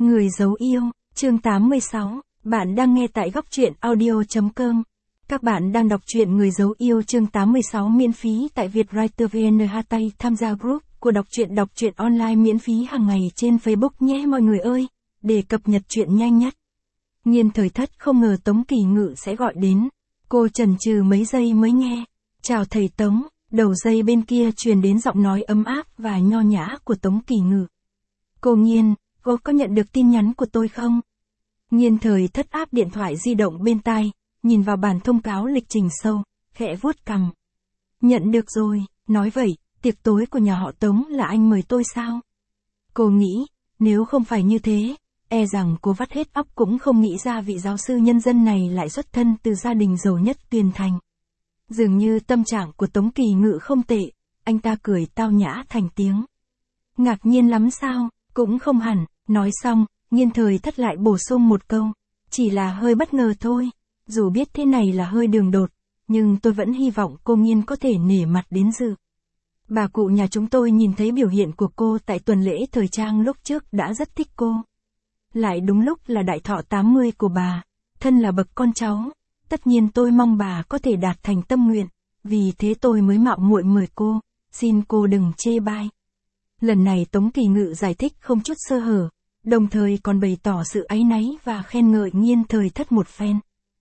Người giấu yêu, chương 86, bạn đang nghe tại góc truyện audio.com. Các bạn đang đọc truyện Người giấu yêu chương 86 miễn phí tại Vietwriter VN. Tham gia group của đọc truyện online miễn phí hàng ngày trên Facebook nhé mọi người ơi, để cập nhật truyện nhanh nhất. Nhiên Thời Thất không ngờ Tống Kỳ Ngự sẽ gọi đến. Cô chần chừ mấy giây mới nghe. Chào thầy Tống, đầu dây bên kia truyền đến giọng nói ấm áp và nho nhã của Tống Kỳ Ngự. Cô Nhiên, cô có nhận được tin nhắn của tôi không? Nhiên Thời Thất áp điện thoại di động bên tai, nhìn vào bản thông cáo lịch trình sâu, khẽ vuốt cằm. Nhận được rồi, nói vậy, tiệc tối của nhà họ Tống là anh mời tôi sao? Cô nghĩ, nếu không phải như thế, e rằng cô vắt hết óc cũng không nghĩ ra vị giáo sư nhân dân này lại xuất thân từ gia đình giàu nhất Tuyền Thành. Dường như tâm trạng của Tống Kỳ Ngự không tệ, anh ta cười tao nhã thành tiếng. Ngạc nhiên lắm sao? Cũng không hẳn, nói xong, Nhiên Thời Thất lại bổ sung một câu. Chỉ là hơi bất ngờ thôi, dù biết thế này là hơi đường đột, nhưng tôi vẫn hy vọng cô Nhiên có thể nể mặt đến dự. Bà cụ nhà chúng tôi nhìn thấy biểu hiện của cô tại tuần lễ thời trang lúc trước đã rất thích cô. Lại đúng lúc là đại thọ 80 của bà, thân là bậc con cháu, tất nhiên tôi mong bà có thể đạt thành tâm nguyện, vì thế tôi mới mạo muội mời cô, xin cô đừng chê bai. Lần này Tống Kỳ Ngự giải thích không chút sơ hở, đồng thời còn bày tỏ sự áy náy và khen ngợi Nhiên Thời Thất một phen.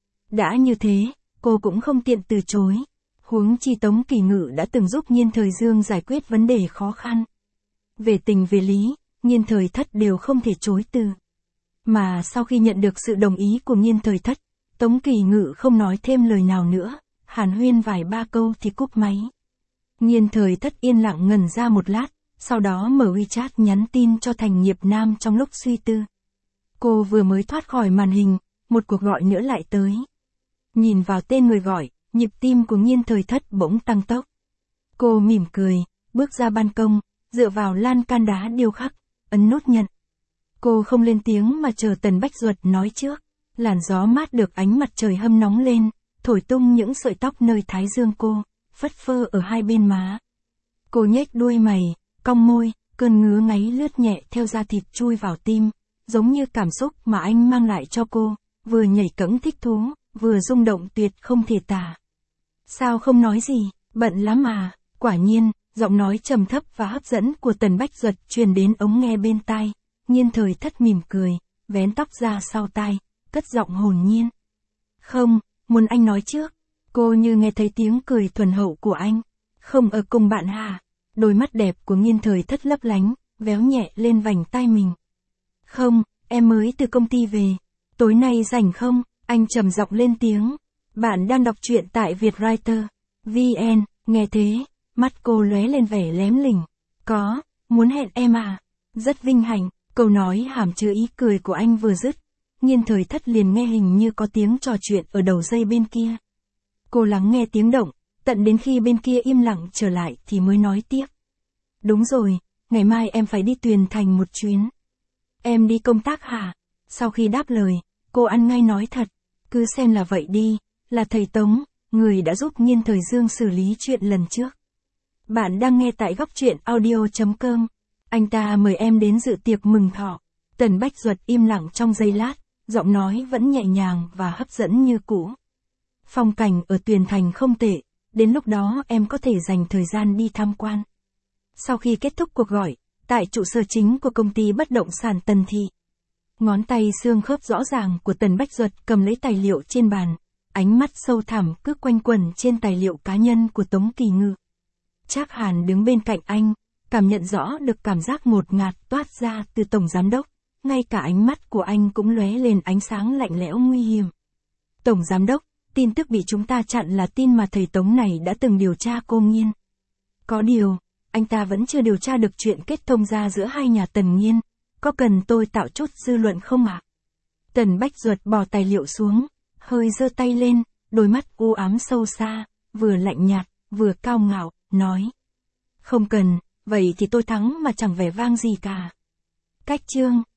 Đã như thế, cô cũng không tiện từ chối. Huống chi Tống Kỳ Ngự đã từng giúp Nhiên Thời Dương giải quyết vấn đề khó khăn. Về tình về lý, Nhiên Thời Thất đều không thể chối từ. Mà sau khi nhận được sự đồng ý của Nhiên Thời Thất, Tống Kỳ Ngự không nói thêm lời nào nữa, hàn huyên vài ba câu thì cúp máy. Nhiên Thời Thất yên lặng ngẩn ra một lát, sau đó mở WeChat nhắn tin cho Thành Nghiệp Nam trong lúc suy tư. Cô vừa mới thoát khỏi màn hình, một cuộc gọi nữa lại tới. Nhìn vào tên người gọi, nhịp tim của Nhiên Thời Thất bỗng tăng tốc. Cô mỉm cười, bước ra ban công, dựa vào lan can đá điêu khắc, ấn nút nhận. Cô không lên tiếng mà chờ Tần Bách Duật nói trước. Làn gió mát được ánh mặt trời hâm nóng lên, thổi tung những sợi tóc nơi thái dương cô, phất phơ ở hai bên má. Cô nhếch đuôi mày, cong môi, cơn ngứa ngáy lướt nhẹ theo da thịt chui vào tim, giống như cảm xúc mà anh mang lại cho cô, vừa nhảy cẫng thích thú, vừa rung động tuyệt không thể tả. Sao không nói gì, bận lắm à? Quả nhiên, giọng nói trầm thấp và hấp dẫn của Tần Bách Duật truyền đến ống nghe bên tai. Nhiên Thời Thất mỉm cười, vén tóc ra sau tai, cất giọng hồn nhiên. Không, muốn anh nói trước. Cô như nghe thấy tiếng cười thuần hậu của anh. Không ở cùng bạn hả? Đôi mắt đẹp của Nhiên Thời Thất lấp lánh, véo nhẹ lên vành tai mình. Không, em mới từ công ty về. Tối nay rảnh không? Anh trầm giọng lên tiếng. Bạn đang đọc truyện tại Vietwriter. VN, nghe thế, mắt cô lóe lên vẻ lém lỉnh. Có, muốn hẹn em à? Rất vinh hạnh, câu nói hàm chứa ý cười của anh vừa dứt. Nhiên Thời Thất liền nghe hình như có tiếng trò chuyện ở đầu dây bên kia. Cô lắng nghe tiếng động, tận đến khi bên kia im lặng trở lại thì mới nói tiếp. Đúng rồi, ngày mai em phải đi Tuyền Thành một chuyến. Em đi công tác hả? Sau khi đáp lời, cô ăn ngay nói thật. Cứ xem là vậy đi, là thầy Tống, người đã giúp Nhiên Thời Dương xử lý chuyện lần trước. Bạn đang nghe tại góc truyện audio.com. Anh ta mời em đến dự tiệc mừng thọ. Tần Bách Duật im lặng trong giây lát, giọng nói vẫn nhẹ nhàng và hấp dẫn như cũ. Phong cảnh ở Tuyền Thành không tệ, đến lúc đó em có thể dành thời gian đi tham quan. Sau khi kết thúc cuộc gọi, tại trụ sở chính của công ty bất động sản Tần Thị, ngón tay xương khớp rõ ràng của Tần Bách Duật cầm lấy tài liệu trên bàn, ánh mắt sâu thẳm cứ quanh quẩn trên tài liệu cá nhân của Tống Kỳ Ngự. Trác Hàn đứng bên cạnh anh, cảm nhận rõ được cảm giác ngột ngạt toát ra từ tổng giám đốc, ngay cả ánh mắt của anh cũng lóe lên ánh sáng lạnh lẽo nguy hiểm. Tổng giám đốc, tin tức bị chúng ta chặn là tin mà thầy Tống này đã từng điều tra cô Nhiên. Có điều, anh ta vẫn chưa điều tra được chuyện kết thông ra giữa hai nhà Tần Nhiên, có cần tôi tạo chút dư luận không ạ? Tần Bách Duật bỏ tài liệu xuống, hơi giơ tay lên, đôi mắt u ám sâu xa, vừa lạnh nhạt, vừa cao ngạo, nói. Không cần, vậy thì tôi thắng mà chẳng vẻ vang gì cả. Cách chương.